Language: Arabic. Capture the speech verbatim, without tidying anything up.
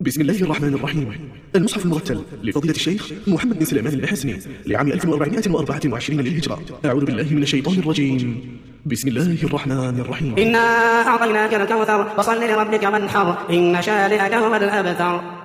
بسم الله الرحمن الرحيم. المصحف المرتل لفضيلة الشيخ محمد بن سليمان الحسني لعام ألف وأربعمائة وأربعة وعشرين للهجرة. أعوذ بالله من الشيطان الرجيم. بسم الله الرحمن الرحيم. إنا أعطيناك الكوثر فصل لربك وانحر إن شانئك هو الأبتر.